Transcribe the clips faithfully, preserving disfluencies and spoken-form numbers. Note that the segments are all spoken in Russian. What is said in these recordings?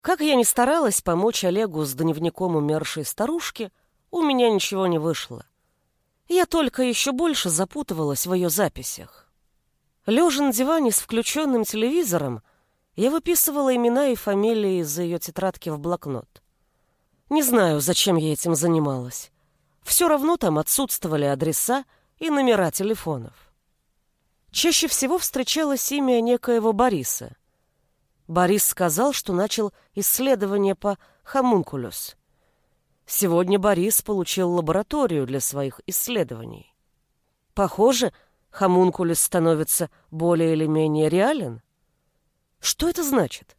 Как я ни старалась помочь Олегу с дневником умершей старушки, у меня ничего не вышло. Я только еще больше запутывалась в ее записях. Лежа на диване с включенным телевизором, я выписывала имена и фамилии из ее тетрадки в блокнот. Не знаю, зачем я этим занималась. Все равно там отсутствовали адреса и номера телефонов. Чаще всего встречалось имя некоего Бориса. Борис сказал, что начал исследование по хомункулюс. Сегодня Борис получил лабораторию для своих исследований. Похоже, хомункулюс становится более или менее реален. Что это значит?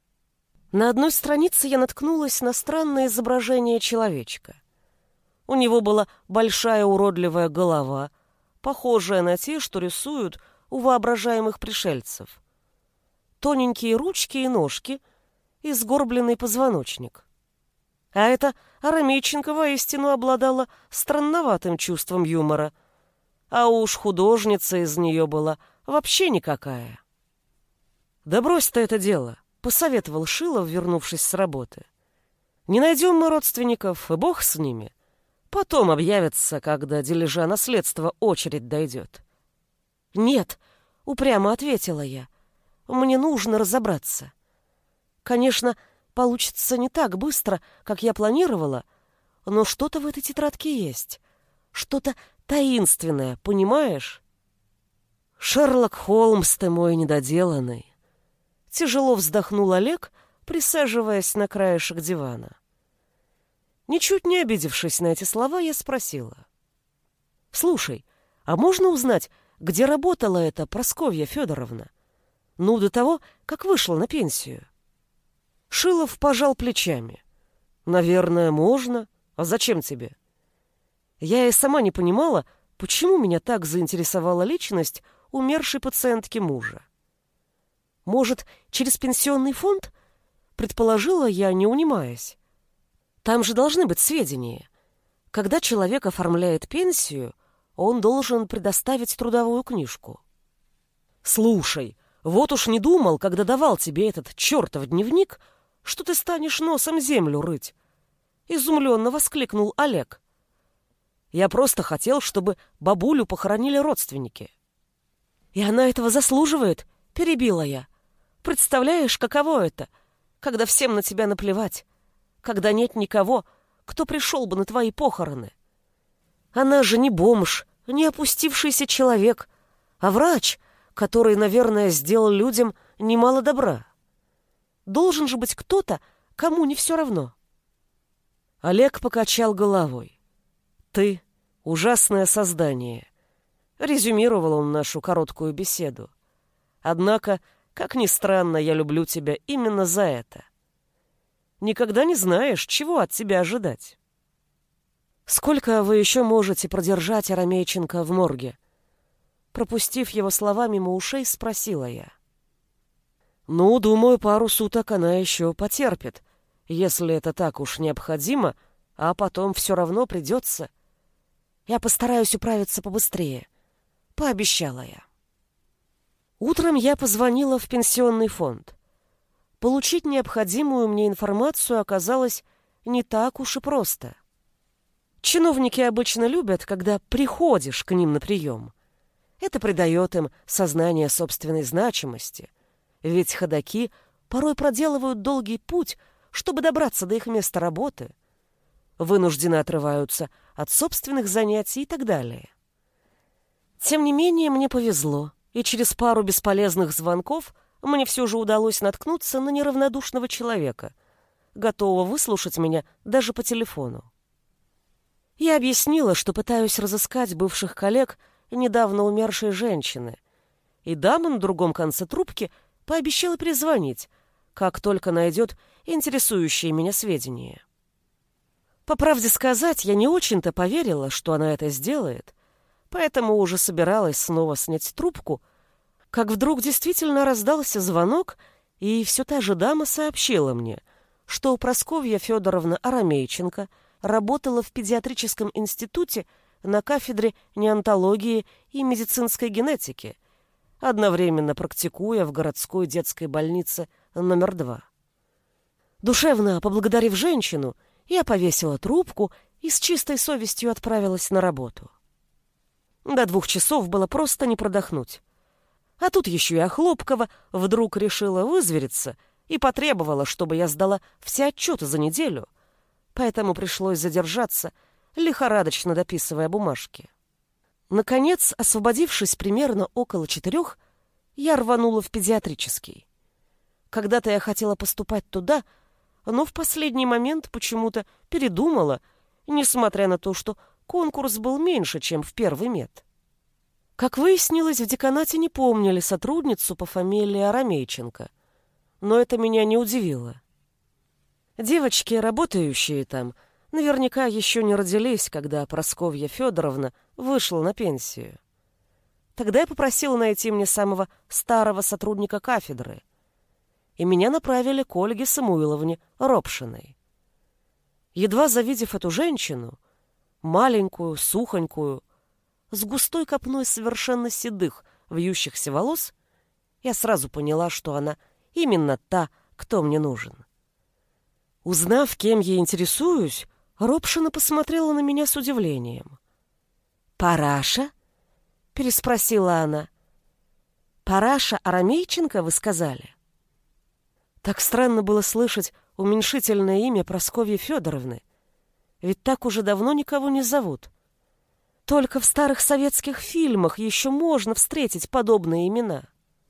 На одной странице я наткнулась на странное изображение человечка. У него была большая уродливая голова, похожая на те, что рисуют у воображаемых пришельцев. Тоненькие ручки и ножки и сгорбленный позвоночник. А эта Арамейченко воистину обладала странноватым чувством юмора, а уж художница из нее была вообще никакая. «Да брось ты это дело», — посоветовал Шилов, вернувшись с работы. «Не найдем мы родственников, и бог с ними. Потом объявятся, когда дележа наследства очередь дойдет». «Нет», — упрямо ответила я, — «мне нужно разобраться. Конечно, получится не так быстро, как я планировала, но что-то в этой тетрадке есть, что-то таинственное, понимаешь?» «Шерлок Холмс ты мой недоделанный», — тяжело вздохнул Олег, присаживаясь на краешек дивана. Ничуть не обидевшись на эти слова, я спросила: «Слушай, а можно узнать, где работала эта Прасковья Федоровна? Ну, до того, как вышла на пенсию?» Шилов пожал плечами. «Наверное, можно. А зачем тебе?» Я и сама не понимала, почему меня так заинтересовала личность умершей пациентки мужа. «Может, через пенсионный фонд?» — предположила я, не унимаясь. «Там же должны быть сведения. Когда человек оформляет пенсию, он должен предоставить трудовую книжку». «Слушай, вот уж не думал, когда давал тебе этот чертов дневник, что ты станешь носом землю рыть», — изумленно воскликнул Олег. «Я просто хотел, чтобы бабулю похоронили родственники». «И она этого заслуживает», — перебила я. «Представляешь, каково это, когда всем на тебя наплевать, когда нет никого, кто пришел бы на твои похороны? Она же не бомж, не опустившийся человек, а врач, который, наверное, сделал людям немало добра. Должен же быть кто-то, кому не все равно». Олег покачал головой. «Ты — ужасное создание», — резюмировал он нашу короткую беседу. «Однако, как ни странно, я люблю тебя именно за это. Никогда не знаешь, чего от тебя ожидать». «Сколько вы еще можете продержать Арамейченко в морге?» Пропустив его слова мимо ушей, спросила я. «Ну, думаю, пару суток она еще потерпит, если это так уж необходимо, а потом все равно придется. Я постараюсь управиться побыстрее», — пообещала я. Утром я позвонила в пенсионный фонд. Получить необходимую мне информацию оказалось не так уж и просто. Чиновники обычно любят, когда приходишь к ним на прием. Это придает им сознание собственной значимости, ведь ходаки порой проделывают долгий путь, чтобы добраться до их места работы, вынуждены отрываются от собственных занятий и так далее. Тем не менее, мне повезло, и через пару бесполезных звонков мне все же удалось наткнуться на неравнодушного человека, готового выслушать меня даже по телефону. Я объяснила, что пытаюсь разыскать бывших коллег недавно умершей женщины, и дама на другом конце трубки пообещала перезвонить, как только найдет интересующие меня сведения. По правде сказать, я не очень-то поверила, что она это сделает, поэтому уже собиралась снова снять трубку, как вдруг действительно раздался звонок, и все та же дама сообщила мне, что Прасковья Федоровна Арамейченко работала в педиатрическом институте на кафедре неонтологии и медицинской генетики, одновременно практикуя в городской детской больнице номер два. Душевно поблагодарив женщину, я повесила трубку и с чистой совестью отправилась на работу. До двух часов было просто не продохнуть. А тут еще и Охлопкова вдруг решила вызвериться и потребовала, чтобы я сдала все отчеты за неделю, поэтому пришлось задержаться, лихорадочно дописывая бумажки. Наконец, освободившись примерно около четырех, я рванула в педиатрический. Когда-то я хотела поступать туда, но в последний момент почему-то передумала, несмотря на то, что конкурс был меньше, чем в первый мед. Как выяснилось, в деканате не помнили сотрудницу по фамилии Арамейченко, но это меня не удивило. Девочки, работающие там, наверняка еще не родились, когда Прасковья Федоровна вышла на пенсию. Тогда я попросила найти мне самого старого сотрудника кафедры, и меня направили к Ольге Самуиловне Ропшиной. Едва завидев эту женщину, маленькую, сухонькую, с густой копной совершенно седых, вьющихся волос, я сразу поняла, что она именно та, кто мне нужен. Узнав, кем я интересуюсь, Ропшина посмотрела на меня с удивлением. «Параша?» — переспросила она. «Параша Арамейченко, вы сказали?» Так странно было слышать уменьшительное имя Прасковьи Федоровны, ведь так уже давно никого не зовут. Только в старых советских фильмах еще можно встретить подобные имена.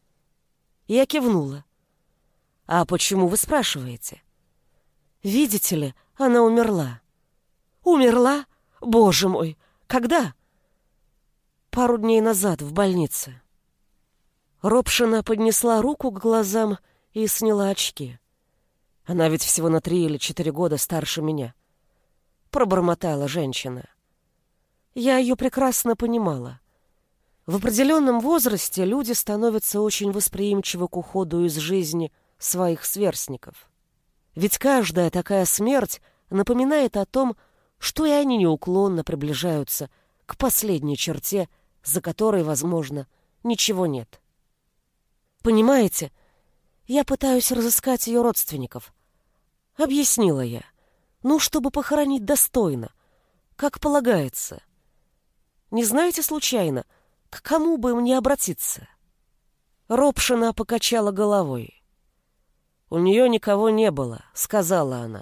Я кивнула. «А почему вы спрашиваете?» «Видите ли, она умерла». «Умерла? Боже мой! Когда?» «Пару дней назад в больнице». Ропшина поднесла руку к глазам и сняла очки. Она ведь всего на три или четыре года старше меня. Пробормотала женщина. Я ее прекрасно понимала. В определенном возрасте люди становятся очень восприимчивы к уходу из жизни своих сверстников. Ведь каждая такая смерть напоминает о том, что и они неуклонно приближаются к последней черте, за которой, возможно, ничего нет. Понимаете, я пытаюсь разыскать ее родственников. Объяснила я. Ну, чтобы похоронить достойно, как полагается. Не знаете случайно, к кому бы мне обратиться? Ропшина покачала головой. «У нее никого не было», — сказала она.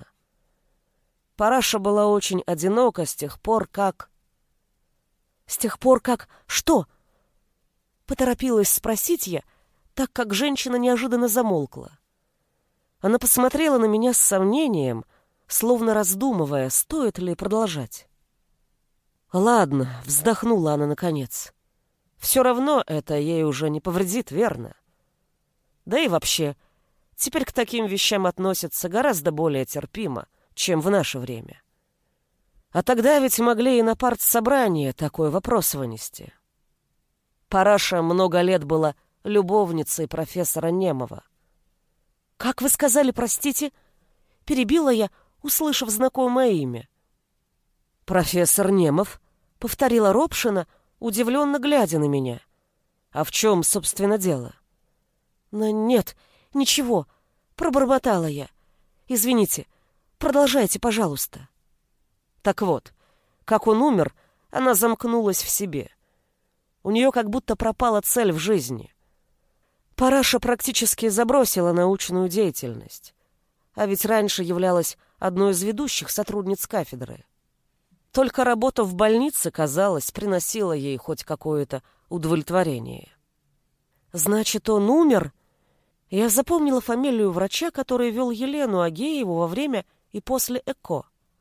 Параша была очень одинока с тех пор, как... «С тех пор, как... что?» Поторопилась спросить я, так как женщина неожиданно замолкла. Она посмотрела на меня с сомнением, словно раздумывая, стоит ли продолжать. «Ладно», — вздохнула она наконец. «Все равно это ей уже не повредит, верно? Да и вообще, теперь к таким вещам относятся гораздо более терпимо, чем в наше время. А тогда ведь могли и на партсобрании такой вопрос вынести». Параша много лет была любовницей профессора Немова. «Как вы сказали, простите?» — перебила я, услышав знакомое имя. «Профессор Немов», — повторила Ропшина, удивленно глядя на меня. «А в чем, собственно, дело?» «Но нет, ничего», — пробормотала я. «Извините, продолжайте, пожалуйста». Так вот, как он умер, она замкнулась в себе. У нее как будто пропала цель в жизни. Параша практически забросила научную деятельность, а ведь раньше являлась одной из ведущих сотрудниц кафедры. Только работа в больнице, казалось, приносила ей хоть какое-то удовлетворение. «Значит, он умер?» Я запомнила фамилию врача, который вел Елену Агееву во время и после ЭКО.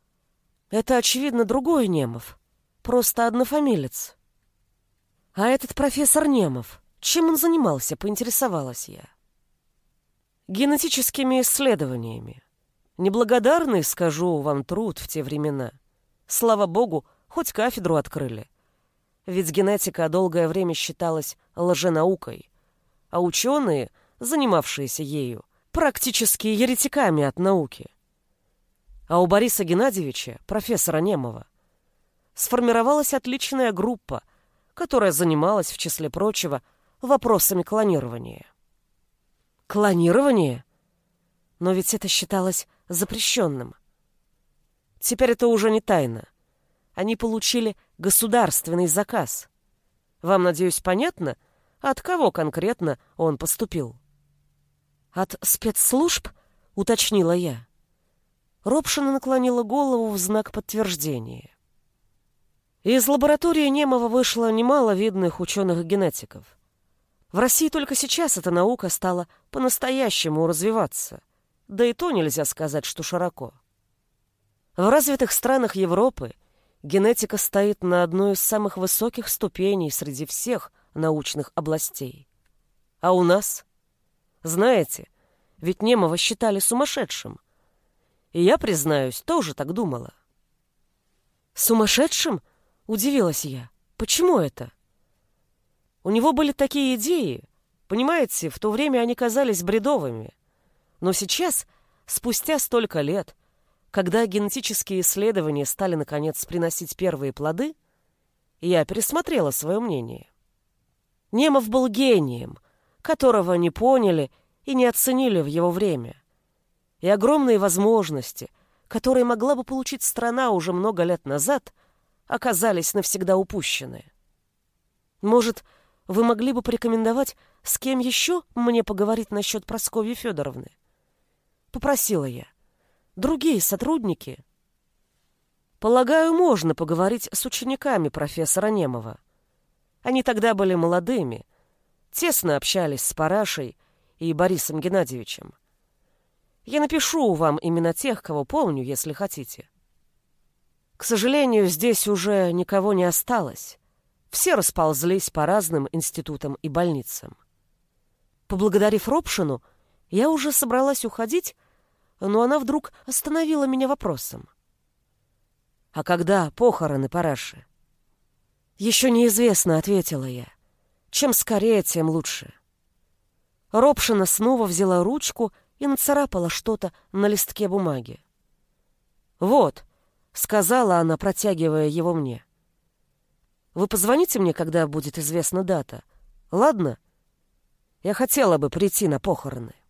Это, очевидно, другой Немов, просто однофамилец. А этот профессор Немов, чем он занимался, поинтересовалась я. Генетическими исследованиями. Неблагодарный, скажу вам, труд в те времена. Слава богу, хоть кафедру открыли. Ведь генетика долгое время считалась лженаукой, а ученые, занимавшиеся ею, практически еретиками от науки. А у Бориса Геннадьевича, профессора Немова, сформировалась отличная группа, которая занималась, в числе прочего, вопросами клонирования. Клонирование? Но ведь это считалось запрещенным. Теперь это уже не тайна. Они получили государственный заказ. Вам, надеюсь, понятно, от кого конкретно он поступил? От спецслужб, уточнила я. Робшина наклонила голову в знак подтверждения. Из лаборатории Немова вышло немало видных ученых-генетиков. В России только сейчас эта наука стала по-настоящему развиваться, да и то нельзя сказать, что широко. В развитых странах Европы генетика стоит на одной из самых высоких ступеней среди всех научных областей. А у нас? Знаете, ведь Немова считали сумасшедшим. И я, признаюсь, тоже так думала. Сумасшедшим? Удивилась я. Почему это? У него были такие идеи, понимаете, в то время они казались бредовыми. Но сейчас, спустя столько лет, когда генетические исследования стали, наконец, приносить первые плоды, я пересмотрела свое мнение. Немов был гением, которого не поняли и не оценили в его время. И огромные возможности, которые могла бы получить страна уже много лет назад, оказались навсегда упущены. Может, вы могли бы порекомендовать, с кем еще мне поговорить насчет Прасковьи Федоровны? Попросила я. Другие сотрудники? Полагаю, можно поговорить с учениками профессора Немова. Они тогда были молодыми, тесно общались с Парашей и Борисом Геннадьевичем. Я напишу вам имена тех, кого помню, если хотите. К сожалению, здесь уже никого не осталось. Все расползлись по разным институтам и больницам. Поблагодарив Робшину, я уже собралась уходить, но она вдруг остановила меня вопросом. «А когда похороны Параши?» «Еще неизвестно», — ответила я. «Чем скорее, тем лучше». Робшина снова взяла ручку и нацарапала что-то на листке бумаги. «Вот», — сказала она, протягивая его мне. «Вы позвоните мне, когда будет известна дата, ладно? Я хотела бы прийти на похороны».